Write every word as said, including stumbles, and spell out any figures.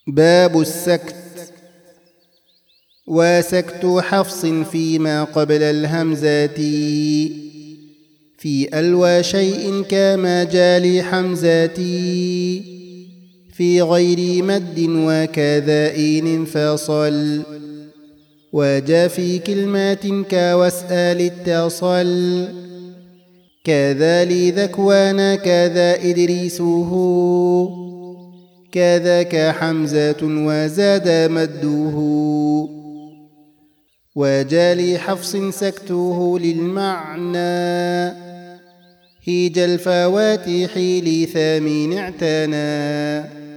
باب السكت. وسكت حفص فيما قبل الهمزات في ألوى شيء كما جالي حمزات في غير مد وكذا إن انفصل وجا في كلمات كواسأل اتصل كذا لذكوان كذا إدريسه كذاك حمزة وزاد مده وجالي حفص سكته للمعنى هيج الفواتح لثامن اعتنى